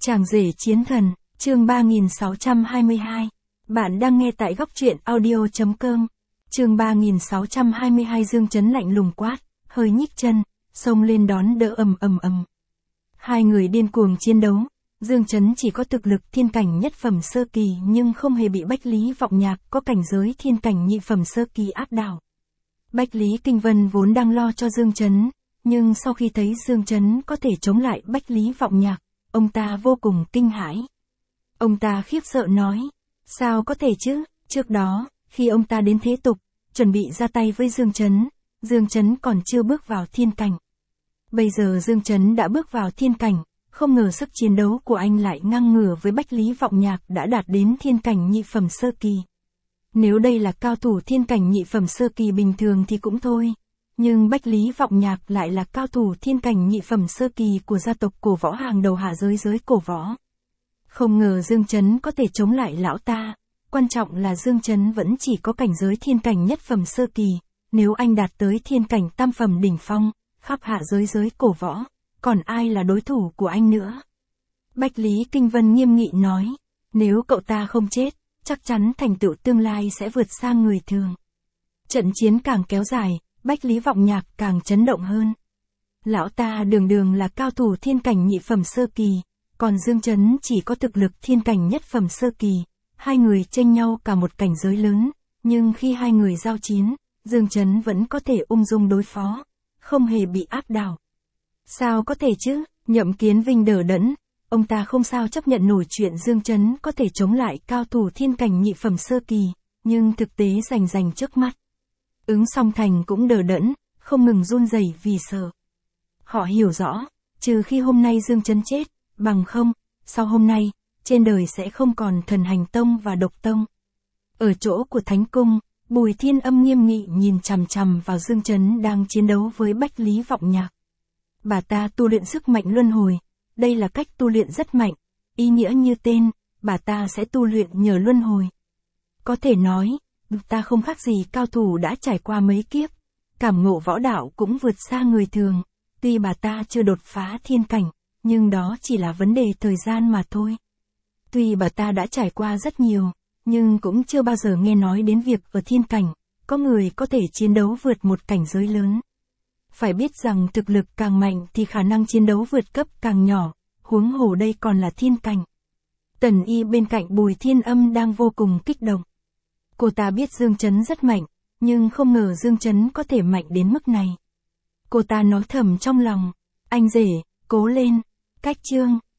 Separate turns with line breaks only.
Chàng rể chiến thần, chương 3622. Bạn đang nghe tại góc truyện audio.com. Chương 3622. Dương Chấn lạnh lùng quát, hơi nhích chân, xông lên đón đỡ ầm ầm ầm. Hai người điên cuồng chiến đấu. Dương Chấn chỉ có thực lực thiên cảnh nhất phẩm sơ kỳ nhưng không hề bị Bách Lý Vọng Nhạc có cảnh giới thiên cảnh nhị phẩm sơ kỳ áp đảo. Bách Lý Kinh Vân vốn đang lo cho Dương Chấn, nhưng sau khi thấy Dương Chấn có thể chống lại Bách Lý Vọng Nhạc, ông ta vô cùng kinh hãi. Ông ta khiếp sợ nói, sao có thể chứ, trước đó, khi ông ta đến thế tục, chuẩn bị ra tay với Dương Chấn còn chưa bước vào thiên cảnh. Bây giờ Dương Chấn đã bước vào thiên cảnh, không ngờ sức chiến đấu của anh lại ngang ngửa với Bách Lý Vọng Nhạc đã đạt đến thiên cảnh nhị phẩm sơ kỳ. Nếu đây là cao thủ thiên cảnh nhị phẩm sơ kỳ bình thường thì cũng thôi. Nhưng Bách Lý Vọng Nhạc lại là cao thủ thiên cảnh nhị phẩm sơ kỳ của gia tộc cổ võ hàng đầu hạ giới cổ võ. Không ngờ Dương Chấn có thể chống lại lão ta. Quan trọng là Dương Chấn vẫn chỉ có cảnh giới thiên cảnh nhất phẩm sơ kỳ. Nếu anh đạt tới thiên cảnh tam phẩm đỉnh phong, khắp hạ giới cổ võ, còn ai là đối thủ của anh nữa? Bách Lý Kinh Vân nghiêm nghị nói, nếu cậu ta không chết, chắc chắn thành tựu tương lai sẽ vượt sang người thường. Trận chiến càng kéo dài, Bách Lý Vọng Nhạc càng chấn động hơn. Lão ta đường là cao thủ thiên cảnh nhị phẩm sơ kỳ, còn Dương Chấn chỉ có thực lực thiên cảnh nhất phẩm sơ kỳ. Hai người chênh nhau cả một cảnh giới lớn, nhưng khi hai người giao chiến, Dương Chấn vẫn có thể ung dung đối phó, không hề bị áp đảo. Sao có thể chứ? Nhậm Kiến Vinh đờ đẫn, ông ta không sao chấp nhận nổi chuyện Dương Chấn có thể chống lại cao thủ thiên cảnh nhị phẩm sơ kỳ, nhưng thực tế rành trước mắt. Ứng Song Thành cũng đờ đẫn, không ngừng run rẩy vì sợ. Họ hiểu rõ, trừ khi hôm nay Dương Chấn chết, bằng không, sau hôm nay, trên đời sẽ không còn Thần Hành Tông và Độc Tông. Ở chỗ của Thánh Cung, Bùi Thiên Âm nghiêm nghị nhìn chằm vào Dương Chấn đang chiến đấu với Bách Lý Vọng Nhạc. Bà ta tu luyện sức mạnh luân hồi, đây là cách tu luyện rất mạnh, ý nghĩa như tên, bà ta sẽ tu luyện nhờ luân hồi. Có thể nói, ta không khác gì cao thủ đã trải qua mấy kiếp, cảm ngộ võ đạo cũng vượt xa người thường, tuy bà ta chưa đột phá thiên cảnh, nhưng đó chỉ là vấn đề thời gian mà thôi. Tuy bà ta đã trải qua rất nhiều, nhưng cũng chưa bao giờ nghe nói đến việc ở thiên cảnh, có người có thể chiến đấu vượt một cảnh giới lớn. Phải biết rằng thực lực càng mạnh thì khả năng chiến đấu vượt cấp càng nhỏ, huống hồ đây còn là thiên cảnh. Tần Y bên cạnh Bùi Thiên Âm đang vô cùng kích động. Cô ta biết Dương Chấn rất mạnh, nhưng không ngờ Dương Chấn có thể mạnh đến mức này. Cô ta nói thầm trong lòng, anh rể, cố lên, cách chương.